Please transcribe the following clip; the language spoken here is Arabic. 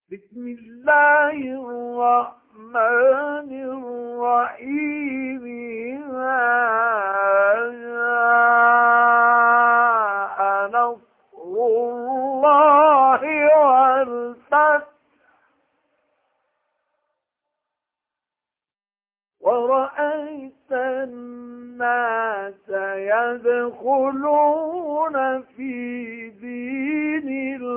بسم الله الرحمن الرحيم إذا جاء نصر الله والفتح ورأيت الناس يدخلون في دين